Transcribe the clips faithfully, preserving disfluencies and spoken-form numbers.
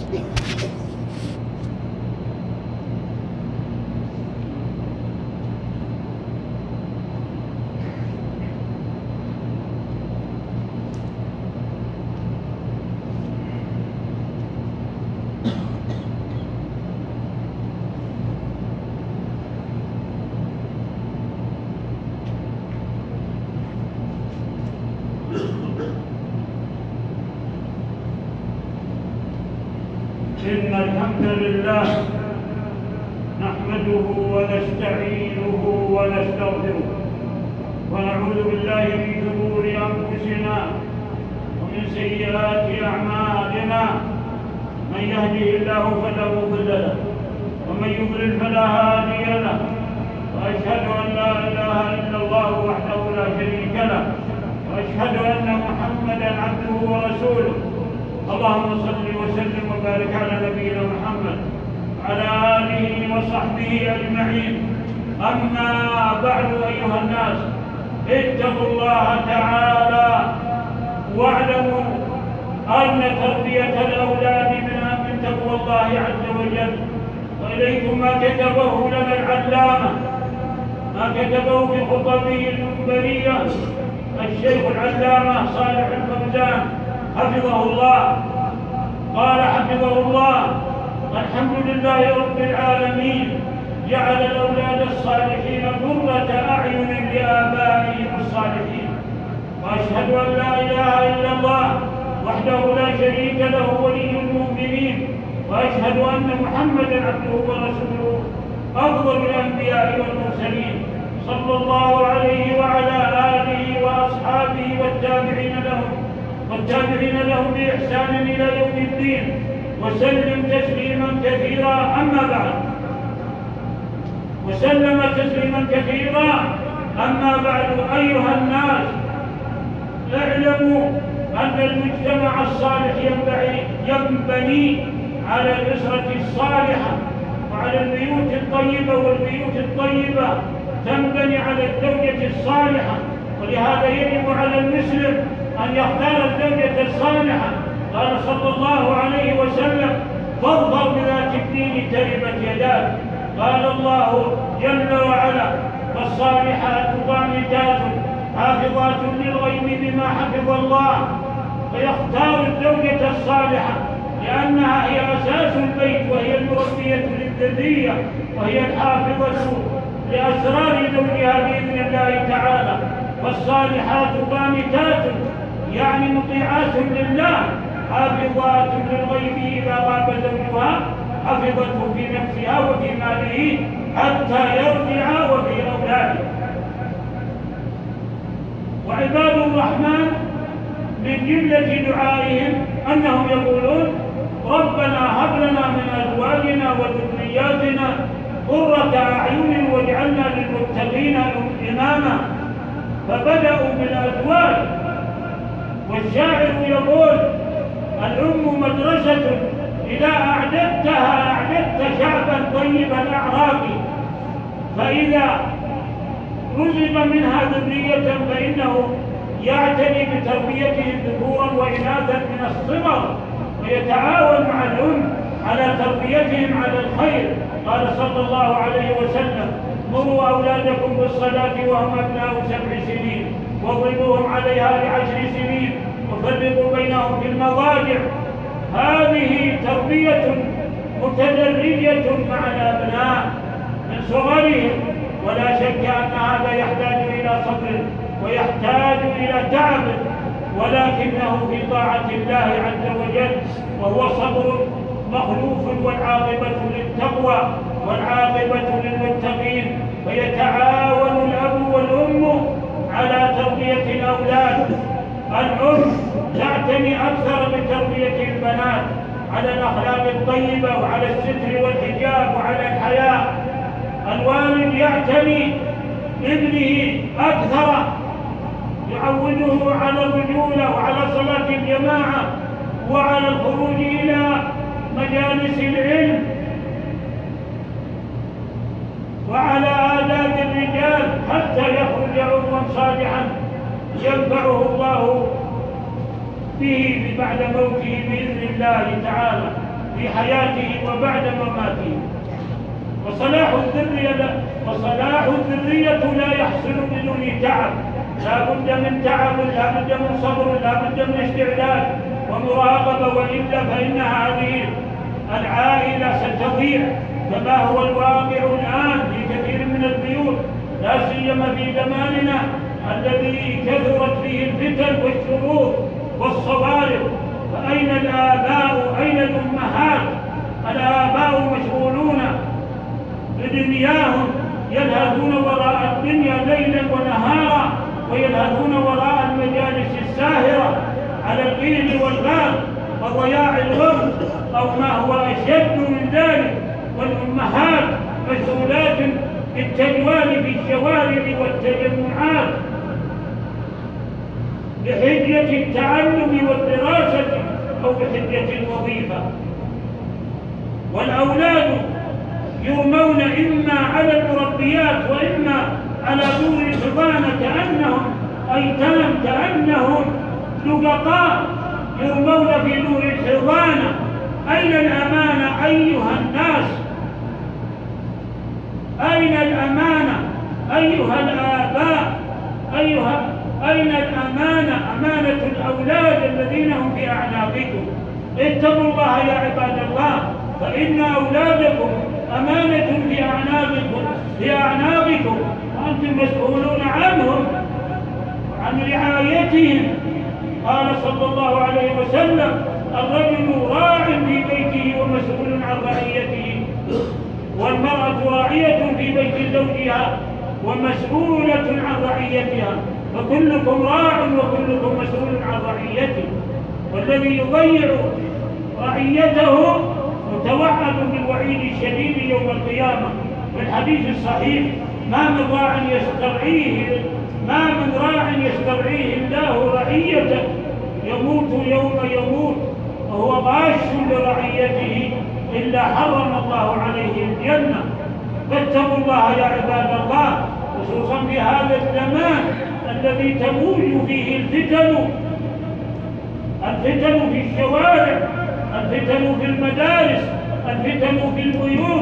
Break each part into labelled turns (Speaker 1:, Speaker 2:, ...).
Speaker 1: إن الحمد لله نحمده ونستعينه ونستغفره ونعوذ بالله من شرور أنفسنا ومن سيئات أعمالنا. من يهده الله فلا مضل له ومن يضلل فلا هادي له، وأشهد أن لا إله إلا الله وحده لا شريك له، وأشهد أن محمدًا عبده ورسوله. اللهم صل وسلم وبارك على نبينا محمد وعلى آله وصحبه أجمعين. أما بعد أيها الناس، اتقوا الله تعالى واعلموا أن تربية الأولاد من تقوى الله عز وجل. وإليكم ما كتبه لنا العلامة، ما كتبه في خطبه المنبرية الشيخ العلامة صالح الفوزان حفظه الله. قال حفظه الله: الحمد لله رب العالمين، جعل الأولاد الصالحين قرة أعين لآبائهم الصالحين. وأشهد أن لا إله إلا الله وحده لا شريك له ولي المؤمنين، وأشهد أن محمدًا عبده ورسوله أفضل الأنبياء والمرسلين، صلى الله عليه وعلى آله وأصحابه والتابعين لهم والتابعين لهم بإحسان إلى يوم الدين، وسلم تسليما كثيرا. أما بعد، وسلم تسليما كثيرا أما بعد أيها الناس، اعلموا أن المجتمع الصالح ينبني على الأسرة الصالحة وعلى البيوت الطيبة، والبيوت الطيبة تنبني على الزوجة الصالحة. ولهذا يجب على المسلم أن يختار الزوجة الصالحة. قال صلى الله عليه وسلم: فاظفر بذات الدين تربت يداك. قال الله جل وعلا: فالصالحات قانتات حافظات للغيب بما حفظ الله. فيختار الزوجة الصالحة لأنها هي أساس البيت، وهي المربية للذرية، وهي الحافظة لأسرار زوجها بإذن الله تعالى. فالصالحات قانتات يعني مطيعات لله، حافظات للغيب إذا غاب زوجها حفظته في نفسها وفي ماله حتى يرجع وفي أولاده. وعباد الرحمن من جملة دعائهم أنهم يقولون: ربنا هب لنا من أزواجنا وذرياتنا قرة أعين واجعلنا للمتقين إماما. فبدأوا بالأزواج، والشاعر يقول: الأم مدرسة إذا أعددتها أعددت شعبا طيب الأعراق، فإذا رزق منها ذرية فإنه يعتني بتربيتهم ذكورا وإناثا من الصغر، ويتعاون مع الأم على تربيتهم على الخير. قال صلى الله عليه وسلم: مروا أولادكم بالصلاة وهم أبناء سبع سنين، واضربوهم عليها لعشر سنين، وفرقوا بينهم في المضاجع. هذه تربية متدرجة مع الأبناء من صغرهم، ولا شك أن هذا يحتاج إلى صبر ويحتاج إلى تعب، ولكنه في طاعة الله عز وجل، وهو صبر مخلوف، والعاقبة للتقوى والعاقبة للمتقين. فيتعاون الأب والأم على تربية الأولاد. الأم تعتني أكثر بتربية البنات على الأخلاق الطيبة وعلى الستر والحجاب وعلى الحياء. الوالد يعتني بابنه أكثر، يعوده على الرجولة وعلى صلاة الجماعة وعلى الخروج إلى مجالس العلم وعلى آداب الرجال حتى يخرج عضوا صالحا ينفعه الله به بعد موته بإذن الله تعالى. في حياته وبعد مماته. وصلاح الذرية لا, وصلاح الذرية لا يحصل بدون تعب، لا بد من تعب، لا بد من صبر، لا بد من استعداد ومراقبة، وإلا فإن هذه العائلة ستضيع كما هو الواقع الآن في كثير من البيوت، لا سيما في زماننا الذي كثرت فيه الفتن والشرور والصوارف. فأين الآباء؟ أين الأمهات؟ الآباء مشغولون بدنياهم، يلهثون وراء الدنيا ليلا ونهارا، ويلهثون وراء المجالس الساهرة على القيل والغاب وضياع الوقت أو ما هو أشد من ذلك. والأمهات مسؤولات بالتجوال في الشوارع والتجمعات بحجة التعلم والدراسة أو بحجة الوظيفة. والأولاد يرمون إما على المربيات وإما على دور الحضانة كأنهم أيتام، كأنهم لقطاء يرمون في دور الحضانة. أين الأمانة أيها الناس؟ أين الأمانة أيها الآباء؟ أيها أين الأمانة؟ أمانة الأولاد الذين هم في أعناقكم. اتقوا الله يا عباد الله، فإن أولادكم أمانة في أعناقكم في أعناقكم وأنتم مسؤولون عنهم عن رعايتهم. قال صلى الله عليه وسلم: الرجل راع في بيته ومسؤول عن رعيته، والمرأة راعية في بيت زوجها ومسؤولة عن رعيتها، فكلكم راع وكلكم مسؤول عن رعيته. والذي يضيع رعيته متوعد بالوعيد الشديد يوم القيامة. في الحديث الصحيح: ما من راع يسترعيه ما من راع يسترعيه الله رعيته يموت يوم يموت وهو غاش لرعيته إلا حرم الله عليه الجنة. فاتقوا الله يا عباد الله، خصوصا في هذا الزمان الذي تموج فيه الفتن الفتن في الشوارع، الفتن في المدارس، الفتن في البيوت.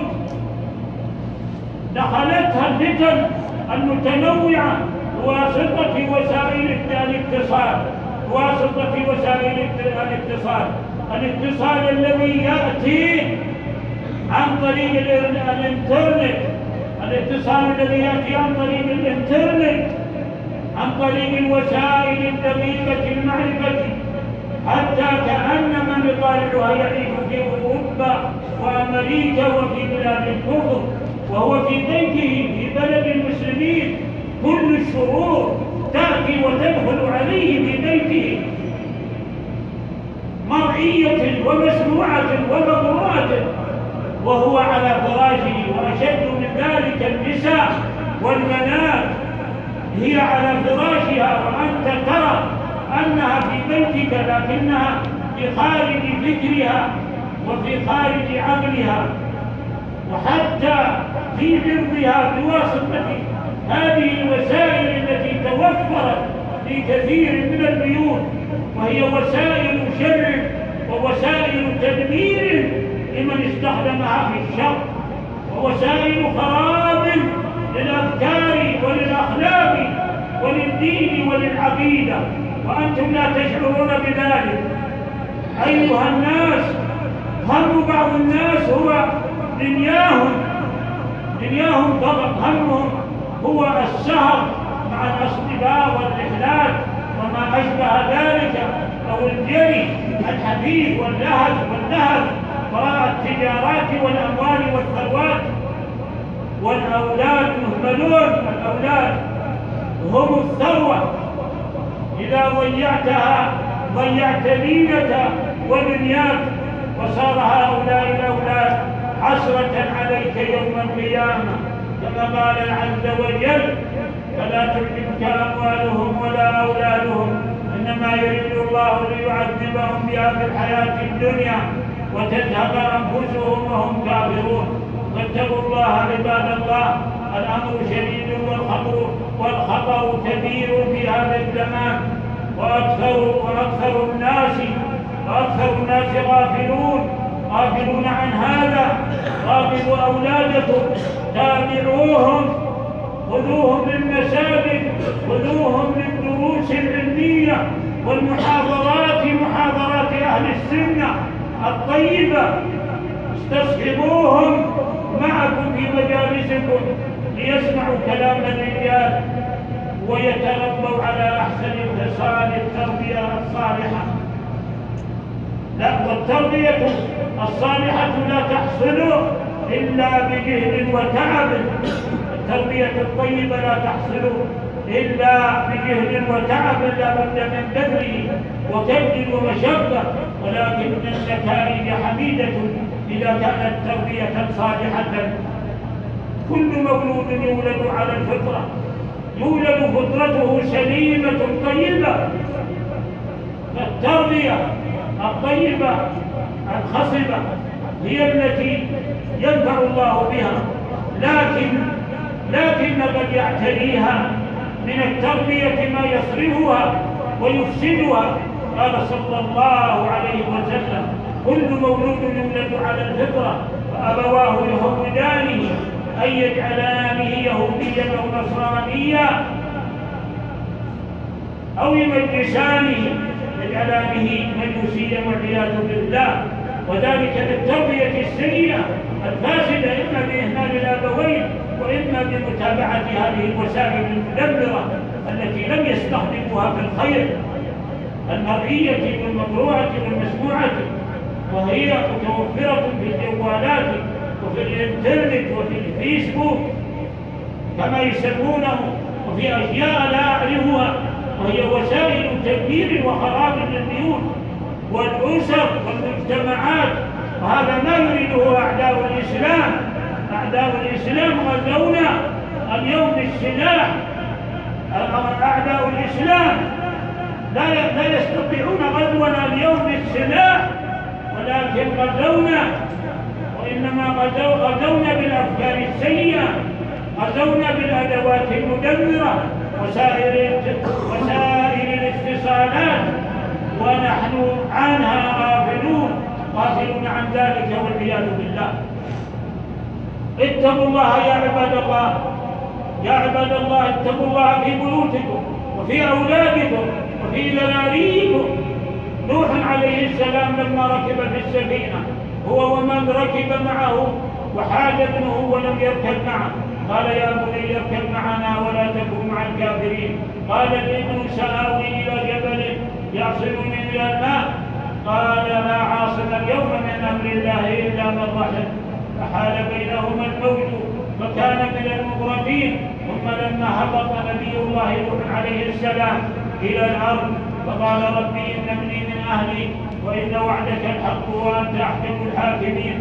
Speaker 1: دخلتها الفتن المتنوعة بواسطة وسائل الاتصال بواسطة وسائل الاتصال الاتصال الذي يأتي عن طريق الانترنت الاتصال الذي يأتي عن طريق الانترنت عن طريق الوسائل الدقيقة المعرفة، حتى كأن من يطالعها يعيش في أوروبا وأمريكا وفي بلاد الكفر وهو في بيته في بلد المسلمين. كل الشرور تأتي وتدخل عليه في بيته مرئية ومسموعة ومقروءة وهو على فراشه. وأشد من ذلك النساء والبنات، هي على فراشها وأنت ترى أنها في بيتك، لكنها في خارج فكرها وفي خارج عقلها، وحتى في عرضها بواسطة هذه الوسائل التي توفرت في كثير من البيوت، وهي وسائل شر ووسائل تدمير لمن استخدمها في الشر، ووسائل خراب للأفكار وللأخلاق وللدين وللعقيدة، وأنتم لا تشعرون بذلك. أيها الناس، هم بعض الناس هو دنياهم دنياهم فقط، همهم هو السهر مع الأصدقاء والرحلات وما أشبه ذلك، أو الجري الحديث واللهث والنهب وراء التجارات والأموال والثروات. والأولاد مهملون، الأولاد هم الثروة، إذا ضيعتها ضيعت دينك ودنياك، وصار هؤلاء الأولاد حسرة عليك يوم القيامة، كما قال عز وجل: فلا تعجبك أموالهم ولا أولادهم إنما يريد الله ليعذبهم بها في الحياة الدنيا وتذهب أنفسهم وهم كافرون. فاتقوا الله عباد الله، الأمر شديد والخطر والخطر كبير في هذا الزمان، وأكثر وأكثر الناس وأكثر الناس غافلون غافلون عن هذا. راقبوا أولادكم، تابعوهم، خذوهم للمساجد، خذوهم للدروس العلمية والمحاضرات، محاضرات أهل السنة الطيبة، استصحبوهم معكم في مجالسكم ليسمعوا كلام الرجال ويتربوا على أحسن خصال التربية الصالحة. لا، والتربية الصالحة لا تحصل إلا بجهد وتعب. التربية الطيبة لا تحصل إلا بجهد وتعب، لا بد من بذل وكد ومشقة، ولكن النتائج حميدة إذا كانت تربية صالحة. كل مولود يولد على الفطرة، يولد فطرته سليمة طيبة، فالتربية الطيبة الخصبة هي التي ينفع الله بها، لكن لكن قد يعتريها من التربية ما يصرفها ويفسدها. قال صلى الله عليه وسلم: كل مولود يولد على الفطرة فأبواه يهودانه أي يجعلانه يهوديا أو نصرانيا أو يمجسانه، يجعلانه مجوسيا والعياذ بالله. وذلك بالتربية السيئة الفاسدة، إما بإهمال الآبوين وإما بمتابعة هذه الوسائل المدمرة التي لم يستخدموها في الخير المرئية والمقروءة والمسموعة، وهي متوفرة في الجوالات وفي الإنترنت وفي الفيسبوك كما يسمونه، وفي أشياء لا أعرفها، وهي وسائل تدمير وخراب للبيوت والأسر والمجتمعات. وهذا ما يريده أعداء الإسلام. أعداء الإسلام غزونا اليوم بالسلاح. أعداء الإسلام لا لا يستطيعون غزونا اليوم بالسلاح، ولكن غزونا، وإنما غزونا بالأفكار السيئة، غزونا بالأدوات المدمرة، وسائر وسائر الاتصالات، ونحن عنها غافلون غافلون عن ذلك والعياذ بالله. اتقوا الله يا عباد الله، يا عباد الله، اتقوا الله في بيوتكم وفي أولادكم وفي ذراريكم. نوح عليه السلام لما ركب في السفينة هو ومن ركب معه، وحاج ابنه ولم يركب معه، قال: يا بني اركب معنا ولا تكن مع الكافرين. قال الابن: سآوي إلى جبل يعصمني من الماء. قال: لا عاصم اليوم من أمر الله إلا من رحم. فحال بينهما الموج فكان من المغرقين. ثم لما هبط نبي الله نوح عليه السلام إلى الأرض فقال: ربي إن ابني من أهلي وإن وعدك الحق وأنت أحكم الحاكمين.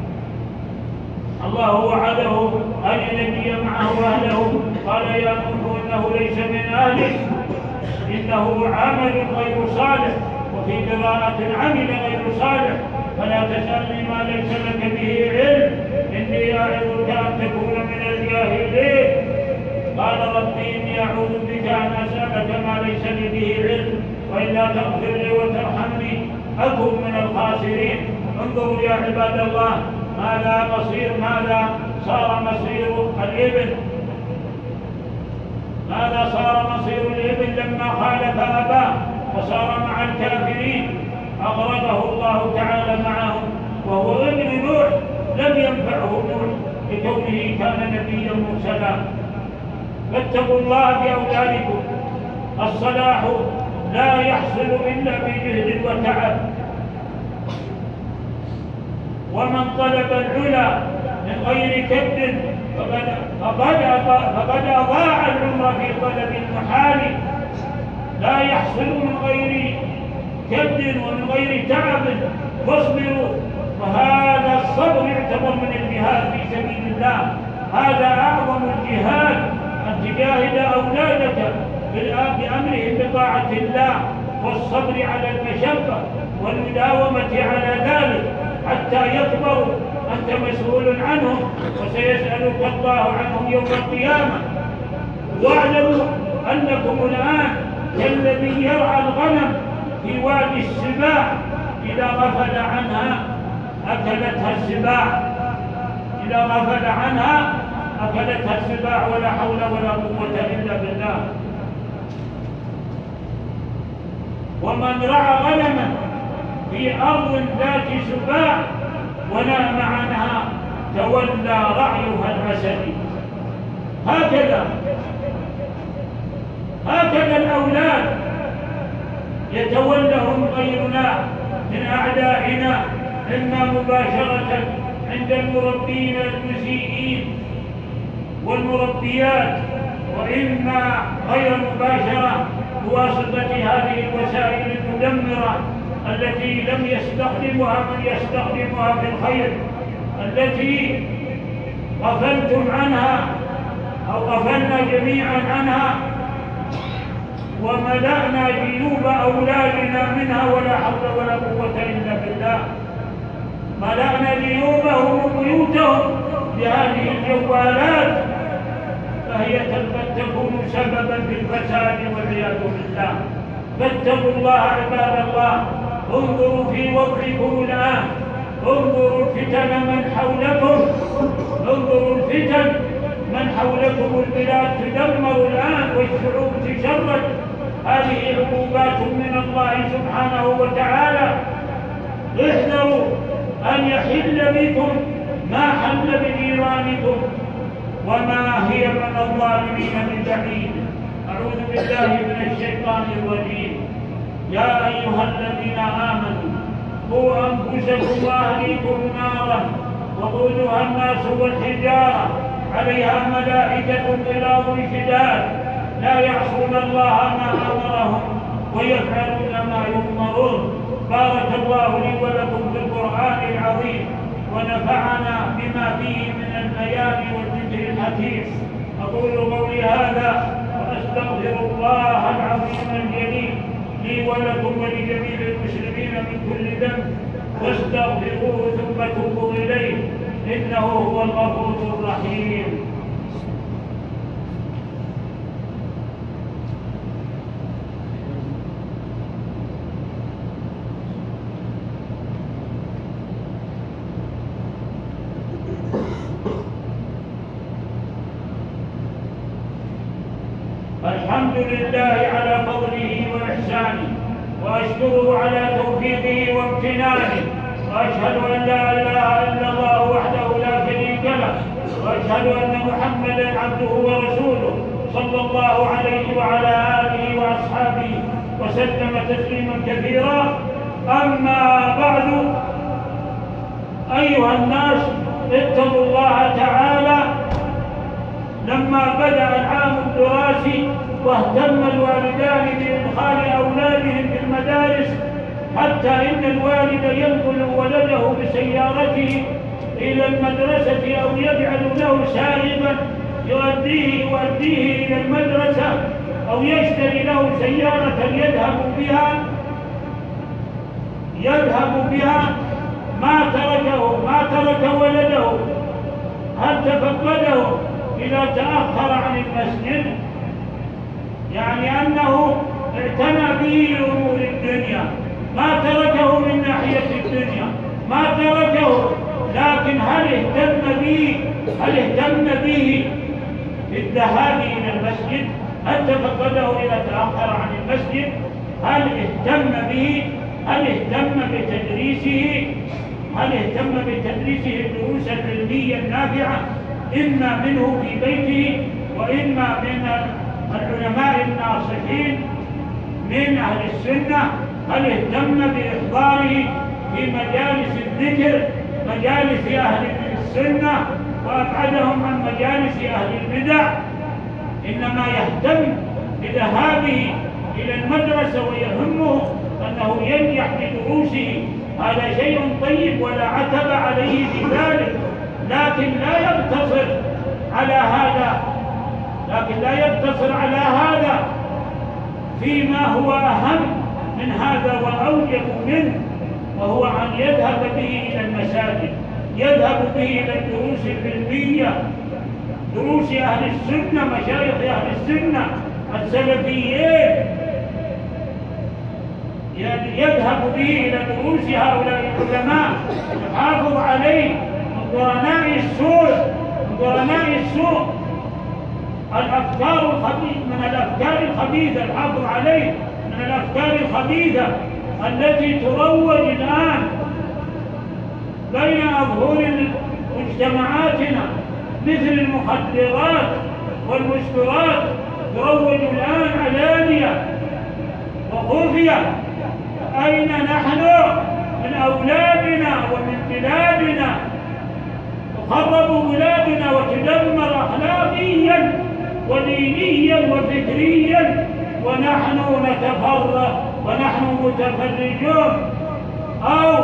Speaker 1: الله وعده أن ينجي معه أهله. قال: يا نوح إنه ليس من أهلك، إنه عمل غير صالح، وفي قراءة عمل غير صالح، فلا تسألني ما ليس لك به علم، إني أعظك أن تكون من الجاهلين. قال: ربي إني أعوذ بك أن أسألك ما ليس لي به علم، وإلا تغفر لي وترحمني أكن من الخاسرين. انظروا يا عباد الله ماذا مصير ماذا صار مصير الابن، ماذا صار مصير الابن لما خالف أباه وصار مع الكافرين. أغرقه الله تعالى معهم، وهو ابن نوح لم ينفعه نوح لكونه كان نبيا مرسلا. فاتقوا الله بأولادكم. الصلاح لا يحصل إلا بجهد وتعب، ومن طلب العلا من غير كد فقد فقد أضاع العمر في طلب المحال. لا يحصل من غير كد ومن غير تعب، فاصبروا. وهذا الصبر يعتبر من الجهاد في سبيل الله. هذا أعظم الجهاد، أن تجاهد أولادك بأمرهم بطاعة الله، والصبر على المشقة والمداومة على ذلك حتى يكبروا. أنت مسؤول عنهم وسيسألك الله عنهم يوم القيامة. واعلموا أنكم الآن كالذي يرعى الغنم في وادي السباع، إذا غفل عنها أكلتها السباع، إذا غفل عنها أكلتها السباع، ولا حول ولا قوة إلا بالله. ومن رعى غنما في أرض ذات سباع ونام عنها تولى رعيها الأسد. هكذا هكذا الأولاد يتولهم غيرنا من أعدائنا، إما مباشرة عند المربين المسيئين والمربيات، وإما غير مباشرة بواسطة هذه الوسائل المدمرة التي لم يستخدمها من يستخدمها في الخير، التي غفلتم عنها أو غفلنا جميعا عنها، وملأنا جيوب أولادنا منها، ولا حول ولا قوة إلا بالله. ملأنا جيوبهم وبيوتهم بهذه الجوالات، فهي قد تكون سببا في الفساد والعياذ بالله. فاتقوا الله عباد الله، انظروا في وضعكم الآن، انظروا الفتن من حولكم، انظروا الفتن من حولكم، البلاد تدمر الآن والشعوب تشرد. هذه عقوبات من الله سبحانه وتعالى. احذروا أن يحل بكم ما حل بجيرانكم، وما هي من الظالمين من بعيد. أعوذ بالله من الشيطان الرجيم. يا أيها الذين آمنوا قوا أنفسكم وأهليكم نارا وقودها الناس والحجارة عليها ملائكة غلاظ شداد لا يعصون الله ما أمرهم ويفعلون ما يؤمرون. بارك الله لي ولكم في القرآن العظيم، ونفعنا بما فيه من البيان والذكر الحكيم. أقول قولي هذا وأستغفر الله العظيم الجليل لي ولكم ولجميع المسلمين من كل ذنب، واستغفروه ثم توبوا إليه إنه هو الغفور الرحيم. الحمد لله على فضله وإحسانه، وأشكره على توفيقه وامتنانه، وأشهد أن لا إله إلا الله وحده لا شريك له، وأشهد أن محمدًا عبده ورسوله صلى الله عليه وعلى آله وأصحابه وسلم تسليمًا كثيرا. أما بعد، أيها الناس، اتقوا الله تعالى. لما بدأ العام الدراسي واهتم الوالدان بإدخال أولادهم في المدارس، حتى إن الوالد ينقل ولده بسيارته إلى المدرسة أو يجعل له سائقا يؤديه يؤديه إلى المدرسة، أو يشتري له سيارة يذهب بها يذهب بها ما تركه ما ترك ولده. هل تفقده إذا تأخر عن المسجد؟ يعني أنه اعتنى به لأمور الدنيا، ما تركه من ناحية الدنيا، ما تركه، لكن هل اهتم به هل اهتم به بالذهاب إلى المسجد؟ هل تفقده إذا تأخر عن المسجد؟ هل اهتم به؟ هل اهتم بتدريسه؟ هل اهتم بتدريسه الدروس العلمية النافعة، إما منه في بيته وإما من العلماء الناصحين من أهل السنة؟ هل اهتم بإحضاره في مجالس الذكر، مجالس أهل السنة، وأبعدهم عن مجالس أهل البدع؟ إنما يهتم بذهابه إلى المدرسة ويهمه أنه ينجح بدروسه. هذا شيء طيب ولا عتب عليه في ذلك، لكن لا يقتصر على هذا لكن لا يقتصر على هذا فيما هو أهم من هذا وأوجب منه، وهو أن يذهب به إلى المساجد، يذهب به إلى الدروس العلمية، دروس أهل السنة، مشايخ أهل السنة السلفيين، يذهب به إلى دروس هؤلاء العلماء الحافظ عليه من قرناء السوء من قرناء السوء الأفكار الخبيثة من الأفكار الخبيثة الحافظ عليه من الأفكار الخبيثة التي تروج الآن بين أظهر مجتمعاتنا مثل المخدرات والمسكرات، تروج الآن علانية وخفية. أين نحن من أولادنا ومن بلادنا؟ تخرب بلادنا وتدمر أخلاقيا ودينيا وفكريا، ونحن نتفرغ ونحن متفرجون أو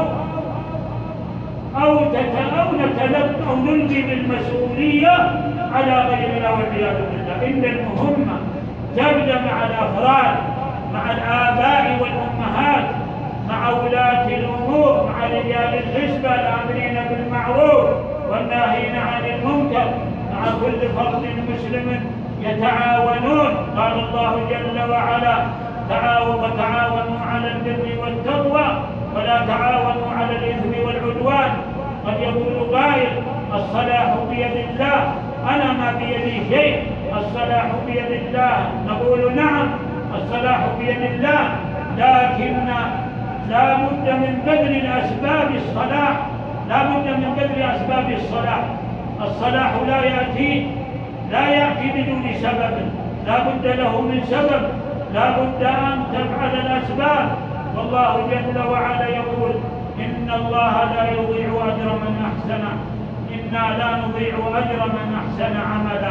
Speaker 1: أو أو نتلقى أو نلقي بالمسؤولية على غيرنا والعياذ بالله. إن المهمة تبدأ مع الأفراد، مع الآباء والأمهات، مع ولاة الأمور، مع رجال الحسبة الآمرين بالمعروف والناهين عن المنكر، مع كل فرد مسلم يتعاونون. قال الله جل وعلا: تعاونوا وتعاونوا على البر والتقوى ولا تعاونوا على الإثم والعدوان. قد يقول قائل: الصلاح بيد الله، أنا ما بيدي شيء، الصلاح بيد الله. نقول نعم، الصلاح بيد الله، لكن لا بد من بذل الأسباب الصلاح، لا بد من بذل أسباب الصلاح. الصلاح لا يأتي لا يأتي بدون سبب، لا بد له من سبب، لا بد أن تفعل الأسباب. والله جل وعلا يقول: إن الله لا يضيع أجر من أحسن إنا لا نضيع أجر من أحسن عملا.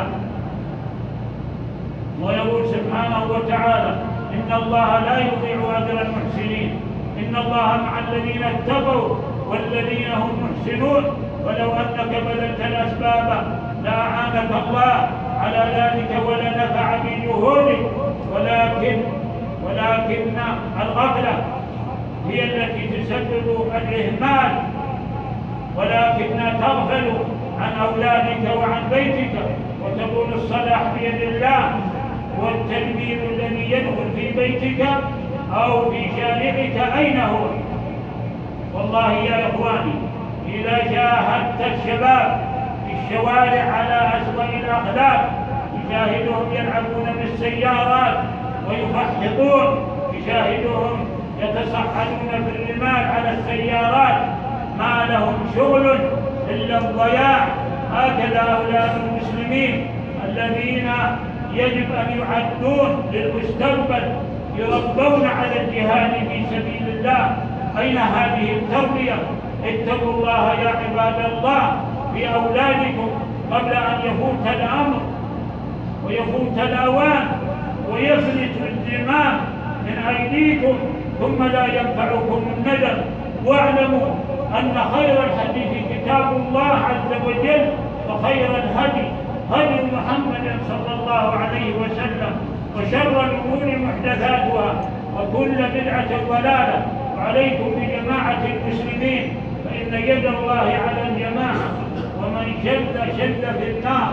Speaker 1: ويقول سبحانه وتعالى: إن الله لا يضيع أجر المحسنين، إن الله مع الذين اتقوا والذين هم محسنون. ولو أنك بذلت الأسباب لأعانك الله على ذلك ولنفع بجهودك، ولكن ولكن الغفلة هي التي تسبب الإهمال، ولكن تغفل عن أولادك وعن بيتك وتقول الصلاح بيد الله، والتدبير الذي يدخل في بيتك أو في شارعك أين هو؟ والله يا إخواني، إذا شاهدت الشباب في الشوارع على أسوأ الأخلاق، تشاهدهم يلعبون بالسيارات ويفحطون، تشاهدهم يتصعدون في الرمال على السيارات، ما لهم شغل إلا الضياع. هكذا أولاد المسلمين الذين يجب أن يعدون للمستقبل، يربون على الجهاد في سبيل الله. أين هذه التربية؟ اتقوا الله يا عباد الله في أولادكم قبل أن يفوت الأمر ويفوت الأوان ويفلت الزمام من أيديكم ثم لا ينفعكم الندم. واعلموا أن خير الحديث كتاب الله عز وجل، وخير الهدي هدي محمد صلى الله عليه وسلم، وشر الأمور محدثاتها، وكل بدعة ضلالة. وعليكم بجماعة المسلمين، فإن يد الله على الجماعة، ومن شد شد في النار.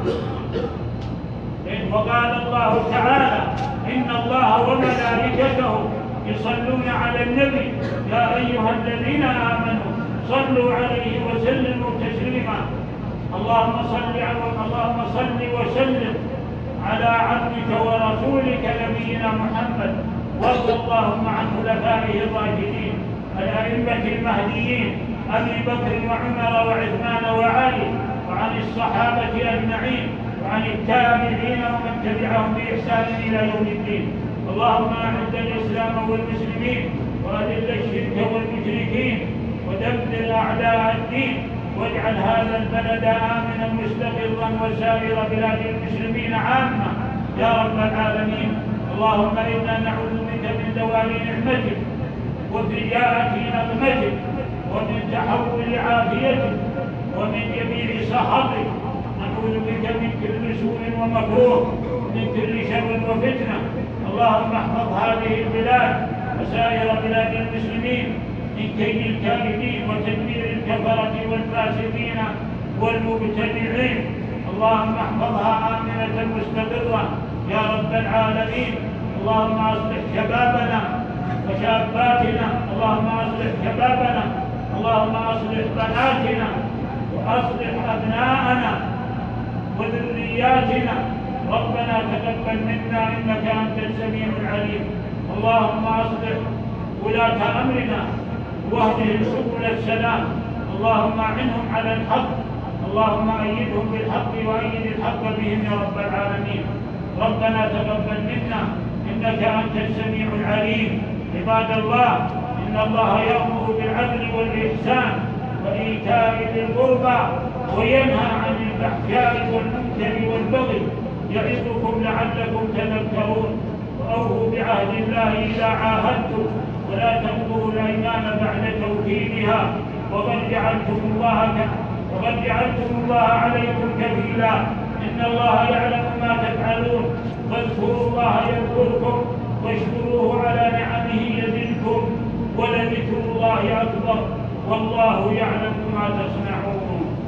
Speaker 1: وقال الله تعالى: إن الله وملائكته يصلون على النبي يا أيها الذين آمنوا صلوا عليه وسلموا تسليما. اللهم صل على اللهم صل وسلم على عبدك ورسولك نبينا محمد، وارض اللهم عن خلفائه الراشدين الأئمة المهديين أبي بكر وعمر وعثمان وعلي، وعن الصحابة أجمعين، وعن التابعين ومن تبعهم بإحسان إلى يوم الدين. اللهم أعز الإسلام والمسلمين، وأذل الشرك والمشركين، ودمر أعداء الدين، واجعل هذا البلد آمنا مستقرا وسائر بلاد المسلمين عامة يا رب العالمين. اللهم إنا نعوذ بك من زوال نعمتك وفجاءة نقمتك ومن تحول عافيتك ومن جميع سخطك. نعوذ بك من كل سوء ومكروه، من كل شر وفتنة. اللهم احفظ هذه البلاد وسائر بلاد المسلمين من كيد الكائدين وتدمير الكفرة والفاسقين والمبتدعين. اللهم احفظها آمنة مستقرة يا رب العالمين. اللهم اصلح شبابنا وشاباتنا، اللهم اصلح شبابنا، اللهم اصلح أصلح أبناءنا وذرياتنا. ربنا تقبل منا إنك أنت السميع العليم. اللهم أصلح ولاة أمرنا واهدهم سبل السلام. اللهم أعنهم على الحق. اللهم أيدهم بالحق وأيد الحق بهم يا رب العالمين. ربنا تقبل منا إنك أنت السميع العليم. عباد الله، إن الله يأمر بالعدل والإحسان وإيتاء ذي القربى وينهى عن الفحشاء والمنكر والبغي يعظكم لعلكم تذكرون. وأوفوا بعهد الله إذا عاهدتم ولا تنقضوا الأيمان بعد توكيدها وقد جعلتم الله وقد جعلتم الله عليكم كفيلا. إن الله يعلم ما تفعلون. فاذكروا الله يذكركم واشكروه على نعمه يزدكم ولذكر الله أكبر والله يعلم ما تصنعون.